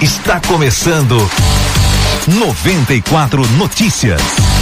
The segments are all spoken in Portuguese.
Está começando 94 Notícias.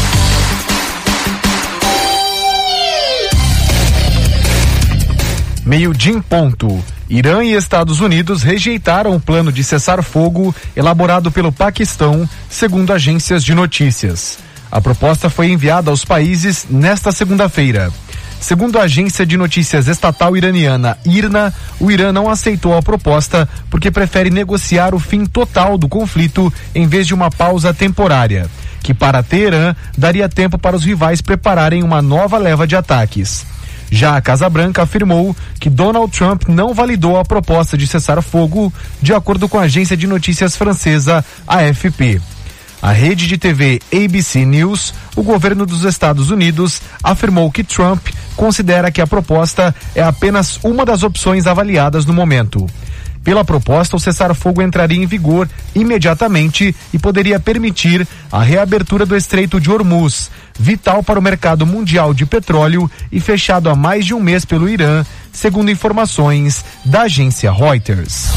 Meio-dia em ponto. Irã e Estados Unidos rejeitaram o plano de cessar-fogo elaborado pelo Paquistão, segundo agências de notícias. A proposta foi enviada aos países nesta segunda-feira. Segundo a agência de notícias estatal iraniana IRNA, o Irã não aceitou a proposta porque prefere negociar o fim total do conflito em vez de uma pausa temporária, que para Teherã daria tempo para os rivais prepararem uma nova leva de ataques. Já a Casa Branca afirmou que Donald Trump não validou a proposta de cessar-fogo, de acordo com a agência de notícias francesa AFP. A rede de TV ABC News, o governo dos Estados Unidos, afirmou que Trump considera que a proposta é apenas uma das opções avaliadas no momento. Pela proposta, o cessar-fogo entraria em vigor imediatamente e poderia permitir a reabertura do Estreito de Hormuz, vital para o mercado mundial de petróleo e fechado há mais de um mês pelo Irã, segundo informações da agência Reuters.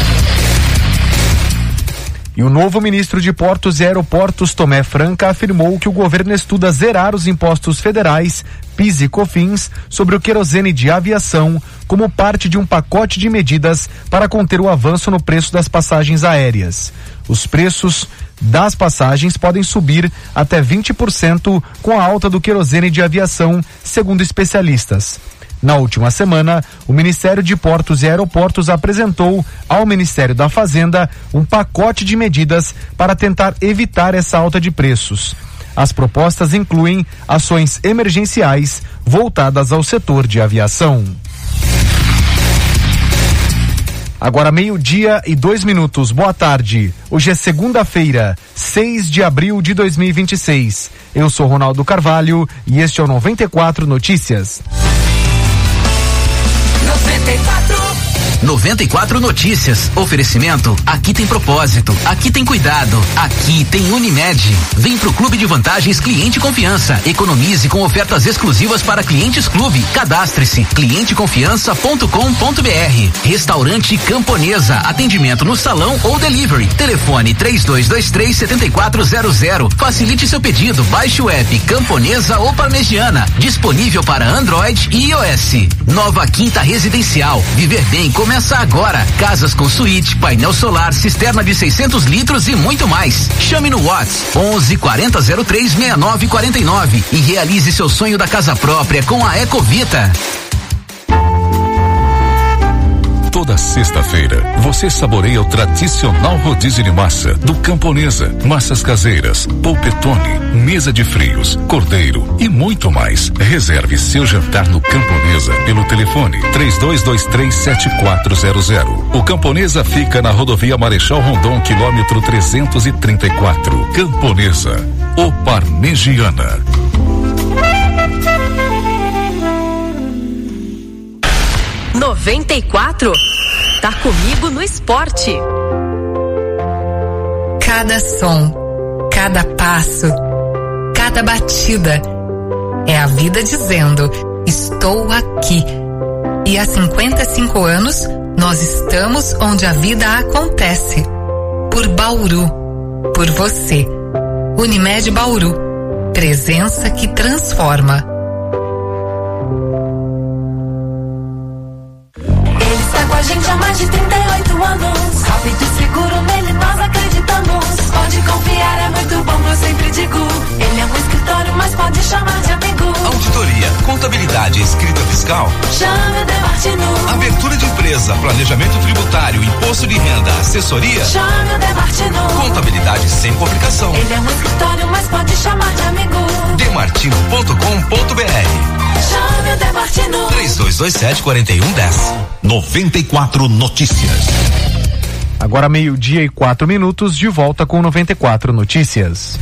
E o novo ministro de Portos e Aeroportos, Tomé Franca, afirmou que o governo estuda zerar os impostos federais, PIS e COFINS, sobre o querosene de aviação, como parte de um pacote de medidas para conter o avanço no preço das passagens aéreas. Os preços das passagens podem subir até 20% com a alta do querosene de aviação, segundo especialistas. Na última semana, o Ministério de Portos e Aeroportos apresentou ao Ministério da Fazenda um pacote de medidas para tentar evitar essa alta de preços. As propostas incluem ações emergenciais voltadas ao setor de aviação. Agora 12:02. Boa tarde. Hoje é segunda-feira, 6 de abril de 2026. Eu sou Ronaldo Carvalho e este é o 94 Notícias. 94 Notícias. Oferecimento. Aqui tem propósito. Aqui tem cuidado. Aqui tem Unimed. Vem pro Clube de Vantagens Cliente Confiança. Economize com ofertas exclusivas para clientes clube. Cadastre-se. clienteconfiança.com.br. Restaurante Camponesa. Atendimento no salão ou delivery. Telefone 3223-7400. Facilite seu pedido. Baixe o app Camponesa ou Parmegiana. Disponível para Android e iOS. Nova Quinta Residencial. Viver bem começa agora. Casas com suíte, painel solar, cisterna de 600 litros e muito mais. Chame no WhatsApp 11 40 03 69 49 e realize seu sonho da casa própria com a Ecovita. Toda sexta-feira, você saboreia o tradicional rodízio de massa do Camponesa, massas caseiras, polpetone, mesa de frios, cordeiro e muito mais. Reserve seu jantar no Camponesa pelo telefone 3223-7400. O Camponesa fica na rodovia Marechal Rondon, quilômetro 334. Camponesa, o Parmegiana. 94 tá comigo no esporte. Cada som, cada passo, cada batida é a vida dizendo: estou aqui. E há 55 anos nós estamos onde a vida acontece. Por Bauru, por você. Unimed Bauru, presença que transforma. A gente há mais de 38 anos. Rápido e seguro, nele nós acreditamos. Pode confiar, é muito bom, eu sempre digo. Ele é um escritório, mas pode chamar de amigo. Auditoria, contabilidade, escrita fiscal. Chame o Demartino. Abertura de empresa, planejamento tributário, imposto de renda, assessoria. Chame o Demartino. Contabilidade sem complicação. Ele é um escritório, mas pode chamar de amigo. Demartino.com.br. Chame o Demartino. 3227-4110. 94 Notícias. Agora 12:04, de volta com 94 Notícias.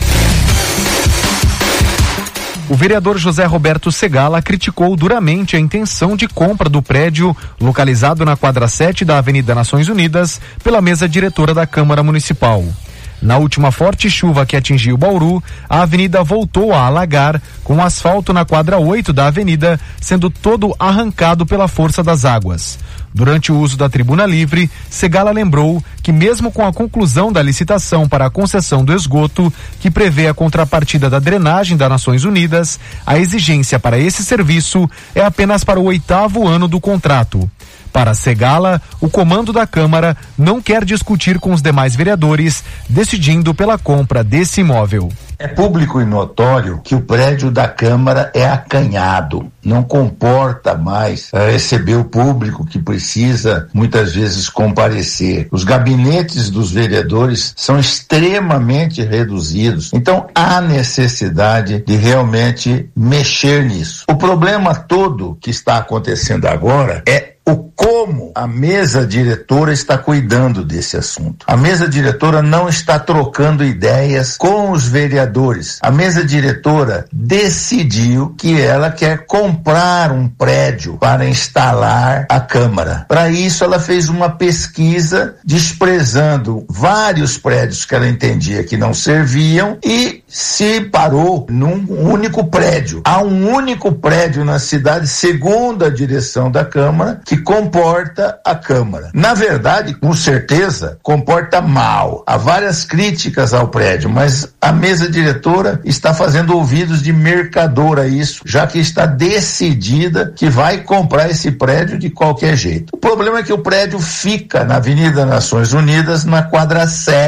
O vereador José Roberto Segala criticou duramente a intenção de compra do prédio localizado na quadra 7 da Avenida Nações Unidas pela mesa diretora da Câmara Municipal. Na última forte chuva que atingiu Bauru, a avenida voltou a alagar, com o asfalto na quadra 8 da avenida sendo todo arrancado pela força das águas. Durante o uso da tribuna livre, Segala lembrou que mesmo com a conclusão da licitação para a concessão do esgoto, que prevê a contrapartida da drenagem das Nações Unidas, a exigência para esse serviço é apenas para o 8º ano do contrato. Para Segala, o comando da Câmara não quer discutir com os demais vereadores, decidindo pela compra desse imóvel. É público e notório que o prédio da Câmara é acanhado, não comporta mais receber o público que precisa muitas vezes comparecer. Os gabinetes dos vereadores são extremamente reduzidos, então há necessidade de realmente mexer nisso. O problema todo que está acontecendo agora é o como a mesa diretora está cuidando desse assunto. A mesa diretora não está trocando ideias com os vereadores. A mesa diretora decidiu que ela quer comprar um prédio para instalar a Câmara. Para isso, ela fez uma pesquisa desprezando vários prédios que ela entendia que não serviam e se parou num único prédio. Há um único prédio na cidade, segundo a direção da Câmara, que comporta a Câmara. Na verdade, com certeza, comporta mal. Há várias críticas ao prédio, mas a mesa diretora está fazendo ouvidos de mercador a isso, já que está decidida que vai comprar esse prédio de qualquer jeito. O problema é que o prédio fica na Avenida Nações Unidas, na quadra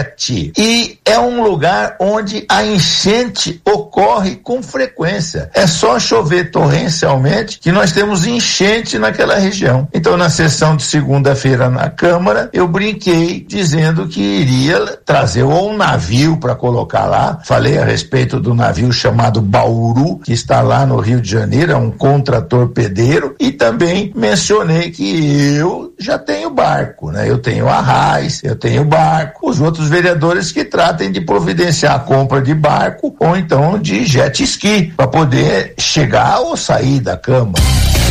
7, e é um lugar onde a enchente ocorre com frequência. É só chover torrencialmente que nós temos enchente naquela região. Então, na sessão de segunda-feira na Câmara, eu brinquei dizendo que iria trazer ou um navio para colocar lá. Falei a respeito do navio chamado Bauru, que está lá no Rio de Janeiro, é um contratorpedeiro, e também mencionei que eu já tenho barco, né? Eu tenho arraiz, eu tenho barco. Os outros vereadores que tratem de providenciar a compra de barco ou então de jet ski para poder chegar ou sair da Câmara.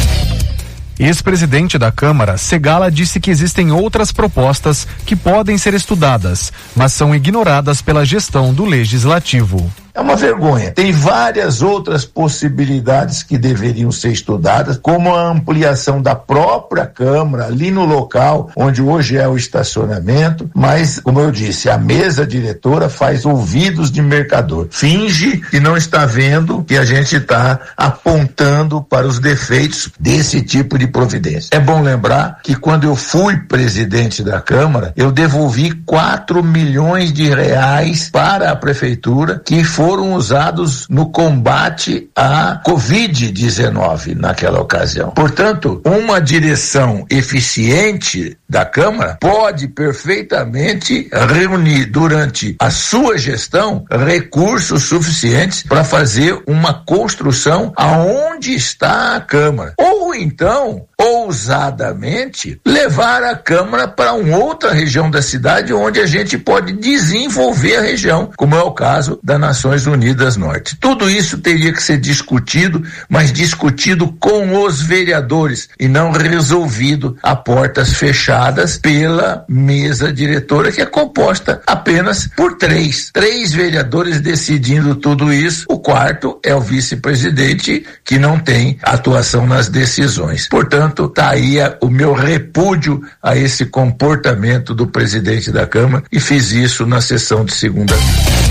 Ex-presidente da Câmara, Segala disse que existem outras propostas que podem ser estudadas, mas são ignoradas pela gestão do Legislativo. É uma vergonha. Tem várias outras possibilidades que deveriam ser estudadas, como a ampliação da própria Câmara ali no local onde hoje é o estacionamento, mas, como eu disse, a mesa diretora faz ouvidos de mercador. Finge que não está vendo que a gente está apontando para os defeitos desse tipo de providência. É bom lembrar que quando eu fui presidente da Câmara, eu devolvi 4 milhões de reais para a prefeitura que foram usados no combate à Covid-19 naquela ocasião. Portanto, uma direção eficiente da Câmara pode perfeitamente reunir durante a sua gestão recursos suficientes para fazer uma construção aonde está a Câmara. Ou então, ousadamente, levar a Câmara para uma outra região da cidade onde a gente pode desenvolver a região, como é o caso da Nações Unidas Norte. Tudo isso teria que ser discutido, mas discutido com os vereadores e não resolvido a portas fechadas pela mesa diretora, que é composta apenas por três vereadores decidindo tudo isso. O quarto é o vice-presidente, que não tem atuação nas decisões. Portanto, tá aí o meu repúdio a esse comportamento do presidente da Câmara, e fiz isso na sessão de segunda-feira.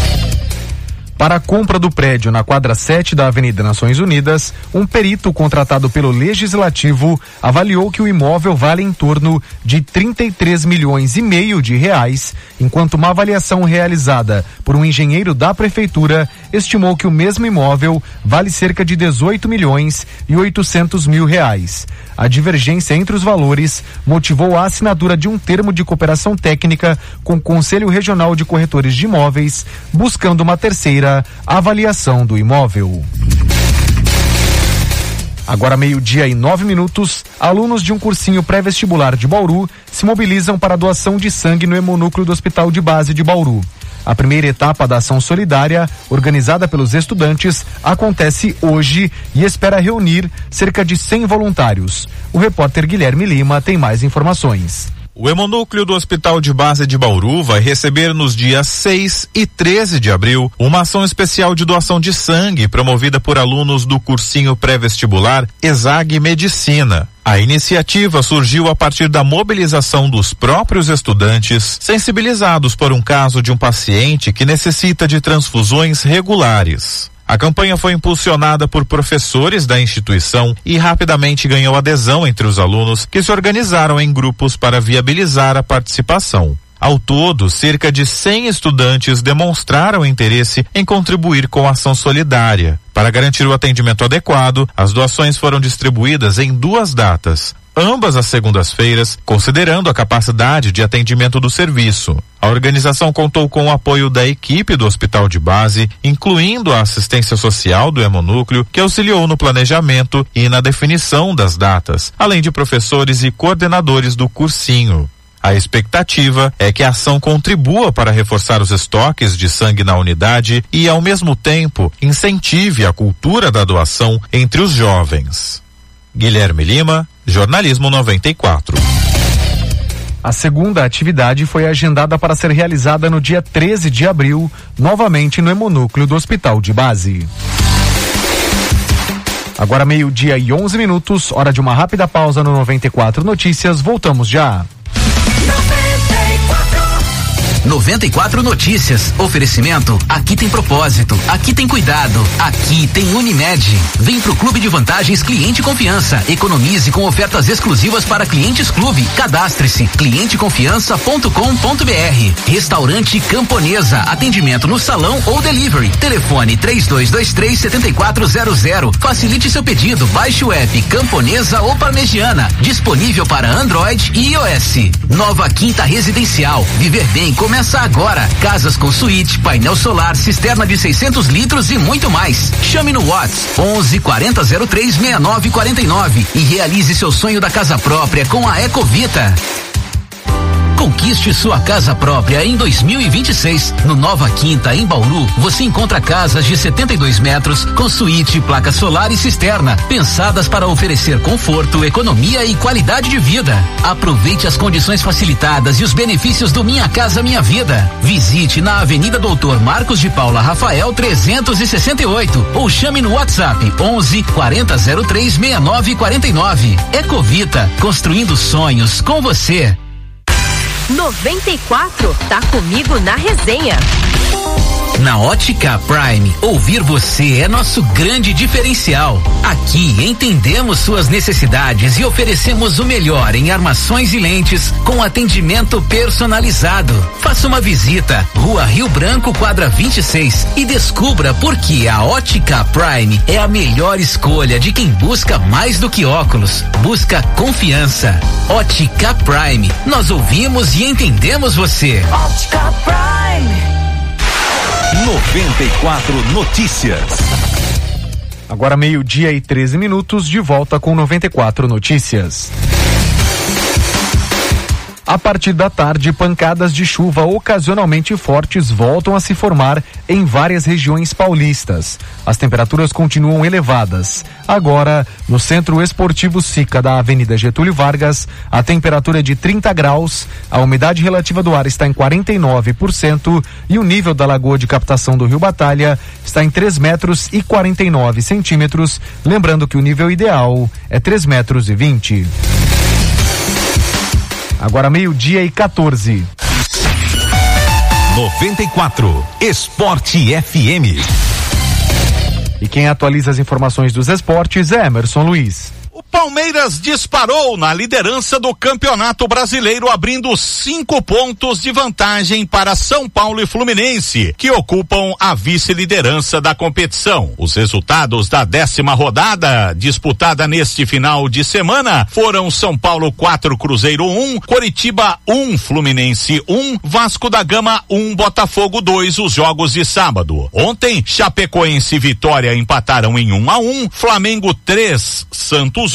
Para a compra do prédio na quadra 7 da Avenida Nações Unidas, um perito contratado pelo Legislativo avaliou que o imóvel vale em torno de 33 milhões e meio de reais, enquanto uma avaliação realizada por um engenheiro da Prefeitura estimou que o mesmo imóvel vale cerca de 18 milhões e 800 mil reais. A divergência entre os valores motivou a assinatura de um termo de cooperação técnica com o Conselho Regional de Corretores de Imóveis, buscando uma terceira avaliação do imóvel. Agora 12:09, alunos de um cursinho pré-vestibular de Bauru se mobilizam para a doação de sangue no hemonúcleo do Hospital de Base de Bauru. A primeira etapa da ação solidária, organizada pelos estudantes, acontece hoje e espera reunir cerca de 100 voluntários. O repórter Guilherme Lima tem mais informações. O Hemonúcleo do Hospital de Base de Bauru vai receber nos dias 6 e 13 de abril uma ação especial de doação de sangue promovida por alunos do cursinho pré-vestibular ESAG Medicina. A iniciativa surgiu a partir da mobilização dos próprios estudantes, sensibilizados por um caso de um paciente que necessita de transfusões regulares. A campanha foi impulsionada por professores da instituição e rapidamente ganhou adesão entre os alunos, que se organizaram em grupos para viabilizar a participação. Ao todo, cerca de 100 estudantes demonstraram interesse em contribuir com a ação solidária. Para garantir o atendimento adequado, as doações foram distribuídas em 2 datas, ambas às segundas-feiras, considerando a capacidade de atendimento do serviço. A organização contou com o apoio da equipe do Hospital de Base, incluindo a assistência social do Hemonúcleo, que auxiliou no planejamento e na definição das datas, além de professores e coordenadores do cursinho. A expectativa é que a ação contribua para reforçar os estoques de sangue na unidade e, ao mesmo tempo, incentive a cultura da doação entre os jovens. Guilherme Lima, Jornalismo 94. A segunda atividade foi agendada para ser realizada no dia 13 de abril, novamente no Hemonúcleo do Hospital de Base. Agora 12:11, hora de uma rápida pausa no 94 Notícias, voltamos já. 94 Notícias. Oferecimento. Aqui tem propósito. Aqui tem cuidado. Aqui tem Unimed. Vem pro Clube de Vantagens Cliente Confiança. Economize com ofertas exclusivas para clientes clube. Cadastre-se. clienteconfiança.com.br. Restaurante Camponesa. Atendimento no salão ou delivery. Telefone 3223-7400. Facilite seu pedido. Baixe o app Camponesa ou Parmegiana. Disponível para Android e iOS. Nova Quinta Residencial. Viver bem começa agora. Casas com suíte, painel solar, cisterna de 600 litros e muito mais. Chame no WhatsApp 11 40 03 69 49 e realize seu sonho da casa própria com a Ecovita. Conquiste sua casa própria em 2026. No Nova Quinta, em Bauru, você encontra casas de 72 metros com suíte, placa solar e cisterna, pensadas para oferecer conforto, economia e qualidade de vida. Aproveite as condições facilitadas e os benefícios do Minha Casa Minha Vida. Visite na Avenida Doutor Marcos de Paula Rafael 368 ou chame no WhatsApp 11 40 03 69 49. Ecovita, construindo sonhos com você. 94, tá comigo na resenha. Na Ótica Prime, ouvir você é nosso grande diferencial. Aqui entendemos suas necessidades e oferecemos o melhor em armações e lentes com atendimento personalizado. Faça uma visita, Rua Rio Branco, quadra 26 e descubra por que a Ótica Prime é a melhor escolha de quem busca mais do que óculos. Busca confiança. Ótica Prime, nós ouvimos e entendemos você. Ótica Prime. 94 Notícias. Agora 12:13, de volta com 94 Notícias. A partir da tarde, pancadas de chuva ocasionalmente fortes voltam a se formar em várias regiões paulistas. As temperaturas continuam elevadas. Agora, no Centro Esportivo Sica da Avenida Getúlio Vargas, a temperatura é de 30 graus, a umidade relativa do ar está em 49% e o nível da lagoa de captação do Rio Batalha está em 3 metros e 49 centímetros, lembrando que o nível ideal é 3 metros e 20. Agora 12:14. 94 Esporte FM. E quem atualiza as informações dos esportes é Emerson Luiz. O Palmeiras disparou na liderança do Campeonato Brasileiro, abrindo 5 pontos de vantagem para São Paulo e Fluminense, que ocupam a vice-liderança da competição. Os resultados da 10ª rodada, disputada neste final de semana, foram São Paulo 4, Cruzeiro 1, Coritiba 1, Fluminense 1, Vasco da Gama 1, Botafogo 2, os jogos de sábado. Ontem, Chapecoense e Vitória empataram em 1-1, Flamengo 3, Santos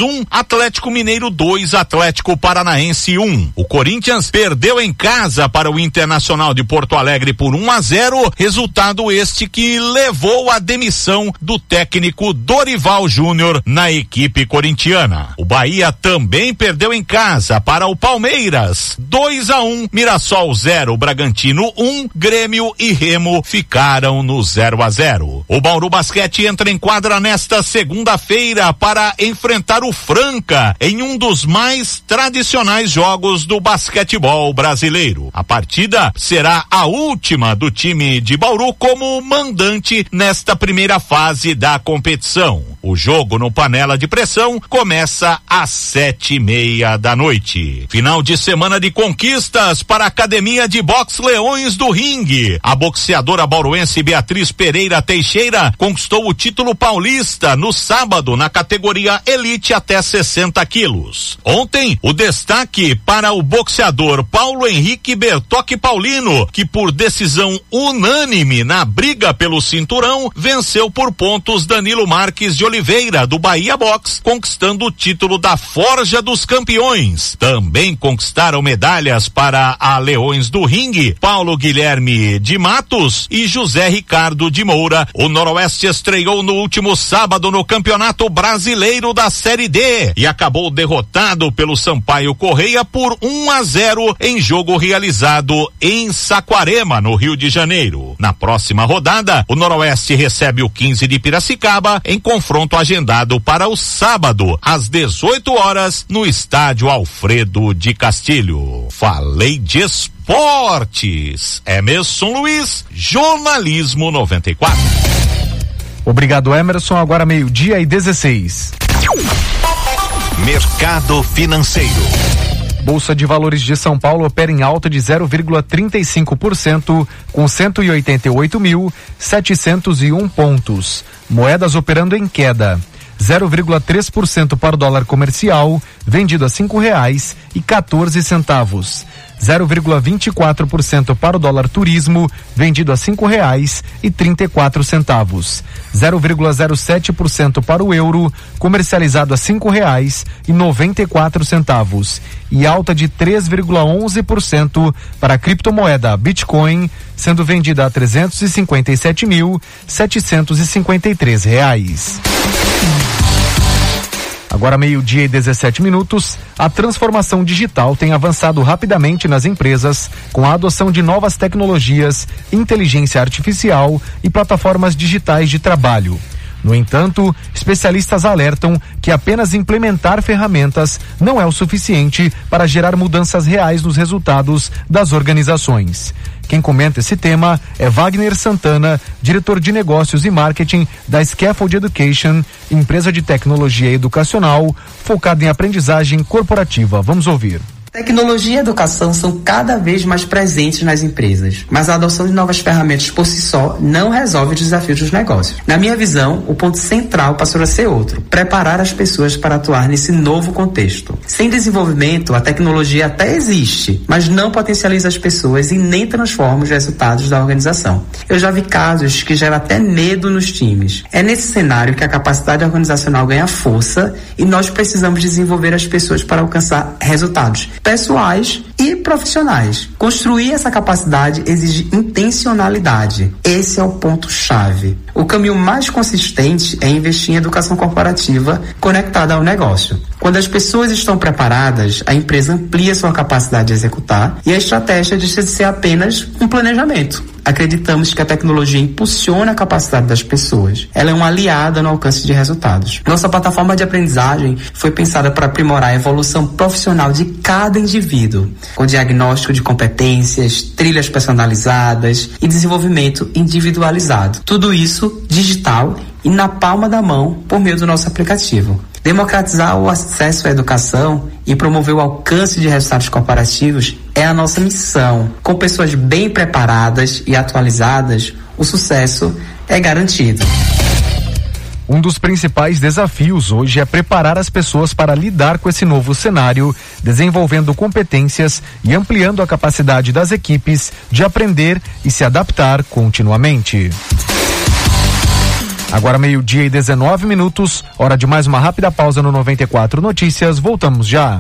1, Atlético Mineiro 2, Atlético Paranaense 1. O Corinthians perdeu em casa para o Internacional de Porto Alegre por 1-0, resultado este que levou à demissão do técnico Dorival Júnior na equipe corintiana. O Bahia também perdeu em casa para o Palmeiras, 2-1, Mirassol 0, Bragantino 1, Grêmio e Remo ficaram no 0-0. O Bauru Basquete entra em quadra nesta segunda-feira para enfrentar o Franca em um dos mais tradicionais jogos do basquetebol brasileiro. A partida será a última do time de Bauru como mandante nesta primeira fase da competição. O jogo no Panela de Pressão começa às 7:30 da noite. Final de semana de conquistas para a Academia de Boxe Leões do Ringue. A boxeadora bauruense Beatriz Pereira Teixeira conquistou o título paulista no sábado na categoria Elite até 60 quilos. Ontem, o destaque para o boxeador Paulo Henrique Bertocchi Paulino, que por decisão unânime na briga pelo cinturão, venceu por pontos Danilo Marques de Oliveira, do Bahia Box, conquistando o título da Forja dos Campeões. Também conquistaram medalhas para a Leões do Ringue, Paulo Guilherme de Matos e José Ricardo de Moura. O Noroeste estreou no último sábado no Campeonato Brasileiro da Série D e acabou derrotado pelo Sampaio Correia por 1-0 em jogo realizado em Saquarema, no Rio de Janeiro. Na próxima rodada, o Noroeste recebe o 15 de Piracicaba em confronto agendado para o sábado, às 18 horas, no estádio Alfredo de Castilho. Falei de esportes. Emerson Luiz, Jornalismo 94. Obrigado, Emerson. Agora 12:16. Mercado Financeiro. Bolsa de Valores de São Paulo opera em alta de 0,35%, com 188.701 pontos. Moedas operando em queda. 0,3% para o dólar comercial, vendido a R$5,14. 0,24% para o dólar turismo, vendido a R$5,34. 0,07% para o euro, comercializado a R$5,94. E alta de 3,11% para a criptomoeda Bitcoin, sendo vendida a R$357.753. Agora 12:17. A transformação digital tem avançado rapidamente nas empresas com a adoção de novas tecnologias, inteligência artificial e plataformas digitais de trabalho. No entanto, especialistas alertam que apenas implementar ferramentas não é o suficiente para gerar mudanças reais nos resultados das organizações. Quem comenta esse tema é Wagner Santana, diretor de negócios e marketing da Scaffold Education, empresa de tecnologia educacional focada em aprendizagem corporativa. Vamos ouvir. Tecnologia e educação são cada vez mais presentes nas empresas, mas a adoção de novas ferramentas por si só não resolve os desafios dos negócios. Na minha visão, o ponto central passou a ser outro: preparar as pessoas para atuar nesse novo contexto. Sem desenvolvimento, a tecnologia até existe, mas não potencializa as pessoas e nem transforma os resultados da organização. Eu já vi casos que geram até medo nos times. É nesse cenário que a capacidade organizacional ganha força e nós precisamos desenvolver as pessoas para alcançar resultados pessoais e profissionais. Construir essa capacidade exige intencionalidade. Esse é o ponto-chave. O caminho mais consistente é investir em educação corporativa conectada ao negócio. Quando as pessoas estão preparadas, a empresa amplia sua capacidade de executar e a estratégia deixa de ser apenas um planejamento. Acreditamos que a tecnologia impulsiona a capacidade das pessoas. Ela é uma aliada no alcance de resultados. Nossa plataforma de aprendizagem foi pensada para aprimorar a evolução profissional de cada indivíduo, com diagnóstico de competências, trilhas personalizadas e desenvolvimento individualizado. Tudo isso digital e na palma da mão por meio do nosso aplicativo. Democratizar o acesso à educação e promover o alcance de resultados corporativos é a nossa missão. Com pessoas bem preparadas e atualizadas, o sucesso é garantido. Um dos principais desafios hoje é preparar as pessoas para lidar com esse novo cenário, desenvolvendo competências e ampliando a capacidade das equipes de aprender e se adaptar continuamente. Agora 12:19, hora de mais uma rápida pausa no 94 Notícias. Voltamos já.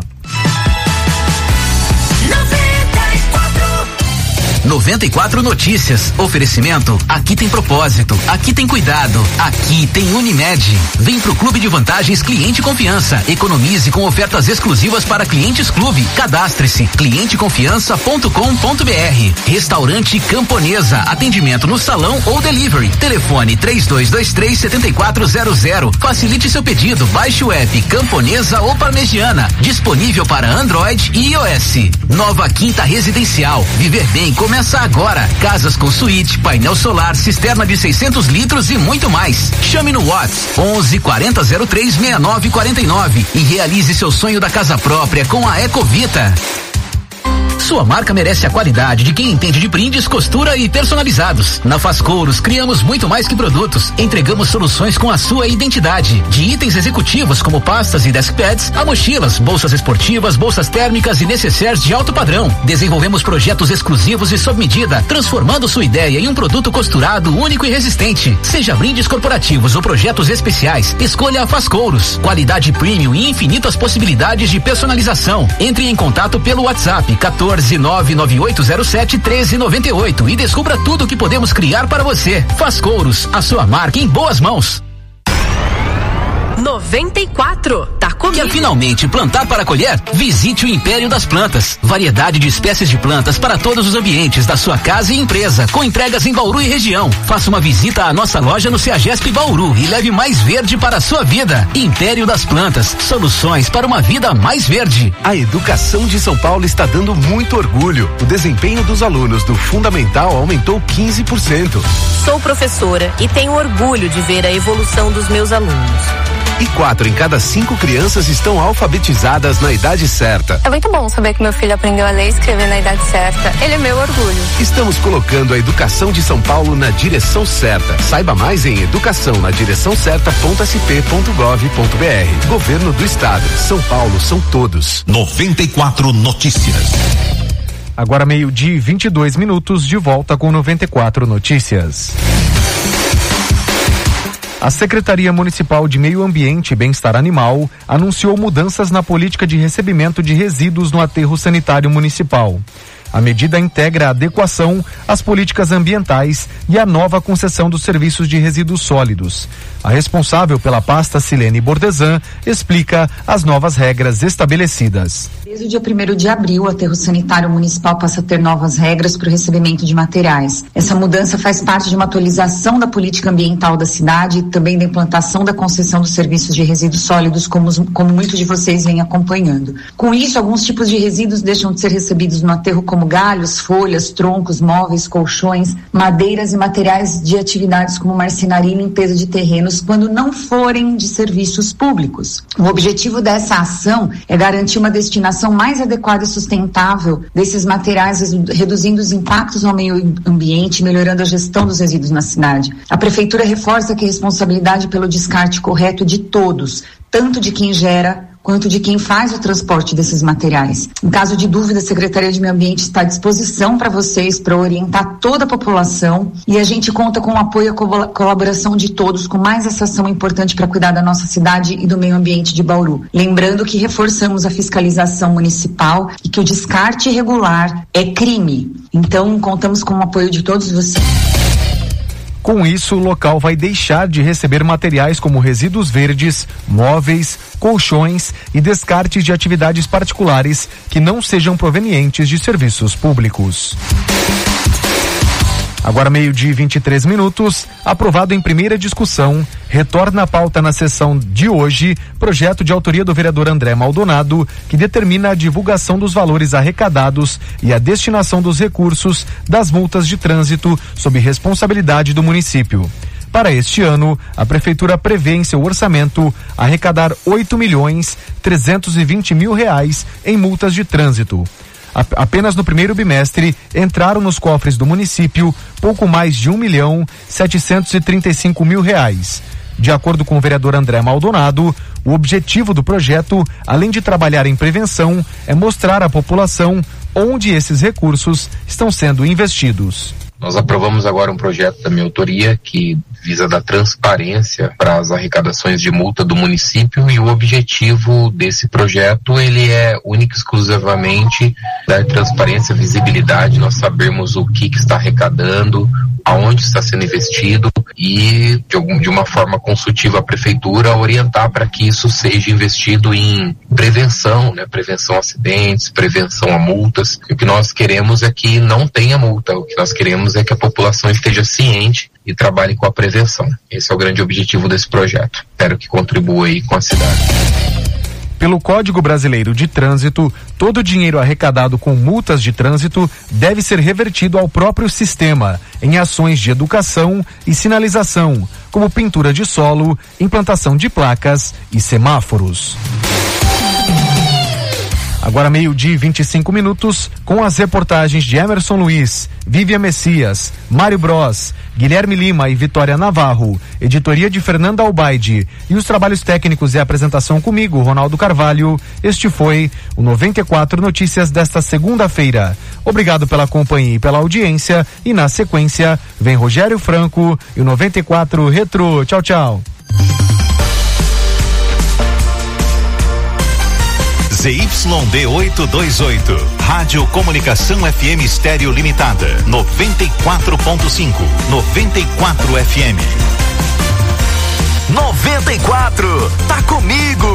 94 Notícias. Oferecimento. Aqui tem propósito. Aqui tem cuidado. Aqui tem Unimed. Vem pro Clube de Vantagens Cliente Confiança. Economize com ofertas exclusivas para clientes clube. Cadastre-se. clienteconfiança.com.br. Restaurante Camponesa. Atendimento no salão ou delivery. Telefone 3223-7400. Facilite seu pedido. Baixe o app Camponesa ou Parmegiana. Disponível para Android e iOS. Nova Quinta Residencial. Viver bem começa agora. Casas com suíte, painel solar, cisterna de 600 litros e muito mais. Chame no WhatsApp 11 40 03 69 49 e realize seu sonho da casa própria com a Ecovita. Sua marca merece a qualidade de quem entende de brindes, costura e personalizados. Na Faz Couros, criamos muito mais que produtos. Entregamos soluções com a sua identidade. De itens executivos como pastas e deskpads, a mochilas, bolsas esportivas, bolsas térmicas e necessaires de alto padrão. Desenvolvemos projetos exclusivos e sob medida, transformando sua ideia em um produto costurado, único e resistente. Seja brindes corporativos ou projetos especiais, escolha a Faz Couros. Qualidade premium e infinitas possibilidades de personalização. Entre em contato pelo WhatsApp 14-99807-1398 e descubra tudo o que podemos criar para você. Faz Couros, a sua marca em boas mãos. 94, tá comigo. Quer finalmente plantar para colher? Visite o Império das Plantas. Variedade de espécies de plantas para todos os ambientes da sua casa e empresa, com entregas em Bauru e região. Faça uma visita à nossa loja no Ceagesp Bauru e leve mais verde para a sua vida. Império das Plantas, soluções para uma vida mais verde. A educação de São Paulo está dando muito orgulho. O desempenho dos alunos do Fundamental aumentou 15%. Sou professora e tenho orgulho de ver a evolução dos meus alunos. E 4 em cada 5 crianças estão alfabetizadas na idade certa. É muito bom saber que meu filho aprendeu a ler e escrever na idade certa. Ele é meu orgulho. Estamos colocando a educação de São Paulo na direção certa. Saiba mais em educaçãonadireçãocerta.sp.gov.br. Governo do Estado. São Paulo são todos. 94 Notícias. Agora 12:22, de volta com 94 Notícias. A Secretaria Municipal de Meio Ambiente e Bem-Estar Animal anunciou mudanças na política de recebimento de resíduos no aterro sanitário municipal. A medida integra a adequação às políticas ambientais e a nova concessão dos serviços de resíduos sólidos. A responsável pela pasta, Silene Bordesan, explica as novas regras estabelecidas. Desde o dia 1º de abril, o aterro sanitário municipal passa a ter novas regras para o recebimento de materiais. Essa mudança faz parte de uma atualização da política ambiental da cidade e também da implantação da concessão dos serviços de resíduos sólidos, como muitos de vocês vêm acompanhando. Com isso, alguns tipos de resíduos deixam de ser recebidos no aterro, como galhos, folhas, troncos, móveis, colchões, madeiras e materiais de atividades como marcenaria e limpeza de terrenos, quando não forem de serviços públicos. O objetivo dessa ação é garantir uma destinação mais adequada e sustentável desses materiais, reduzindo os impactos ao meio ambiente e melhorando a gestão dos resíduos na cidade. A Prefeitura reforça que a responsabilidade pelo descarte correto de todos, tanto de quem gera quanto de quem faz o transporte desses materiais. Em caso de dúvida, a Secretaria de Meio Ambiente está à disposição para vocês, para orientar toda a população, e a gente conta com o apoio e a colaboração de todos, com mais essa ação importante para cuidar da nossa cidade e do meio ambiente de Bauru. Lembrando que reforçamos a fiscalização municipal e que o descarte irregular é crime. Então, contamos com o apoio de todos vocês. Com isso, o local vai deixar de receber materiais como resíduos verdes, móveis, colchões e descartes de atividades particulares que não sejam provenientes de serviços públicos. Agora 12:23, aprovado em primeira discussão, retorna à pauta na sessão de hoje, projeto de autoria do vereador André Maldonado, que determina a divulgação dos valores arrecadados e a destinação dos recursos das multas de trânsito sob responsabilidade do município. Para este ano, a Prefeitura prevê em seu orçamento arrecadar R$8.320.000 em multas de trânsito. Apenas no primeiro bimestre entraram nos cofres do município pouco mais de R$1.735.000. De acordo com o vereador André Maldonado, o objetivo do projeto, além de trabalhar em prevenção, é mostrar à população onde esses recursos estão sendo investidos. Nós aprovamos agora um projeto da minha autoria que visa dar transparência para as arrecadações de multa do município, e o objetivo desse projeto ele é único e exclusivamente dar transparência, visibilidade, nós sabermos o que está arrecadando, aonde está sendo investido e de uma forma consultiva a prefeitura orientar para que isso seja investido em prevenção, né? Prevenção a acidentes, prevenção a multas. E o que nós queremos é que não tenha multa, o que nós queremos é que a população esteja ciente e trabalhe com a prevenção. Esse é o grande objetivo desse projeto. Espero que contribua aí com a cidade. Pelo Código Brasileiro de Trânsito, todo o dinheiro arrecadado com multas de trânsito deve ser revertido ao próprio sistema, em ações de educação e sinalização, como pintura de solo, implantação de placas e semáforos. Agora 12:25, com as reportagens de Emerson Luiz, Vivian Messias, Mário Bros, Guilherme Lima e Vitória Navarro, editoria de Fernanda Albaide e os trabalhos técnicos e apresentação comigo, Ronaldo Carvalho. Este foi o 94 Notícias desta segunda-feira. Obrigado pela companhia e pela audiência, e na sequência vem Rogério Franco e o 94 Retro. Tchau, tchau. ZYD 828, Rádio Comunicação FM Estéreo Limitada, 94.5, 94 FM. 94, tá comigo.